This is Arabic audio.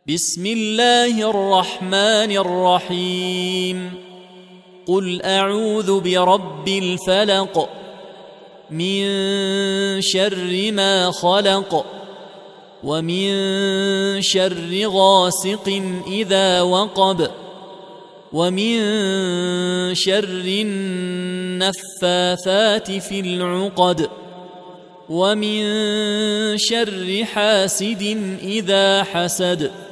بسم الله الرحمن الرحيم قل أعوذ برب الفلق من شر ما خلق ومن شر غاسق إذا وقب ومن شر النفاثات في العقد ومن شر حاسد إذا حسد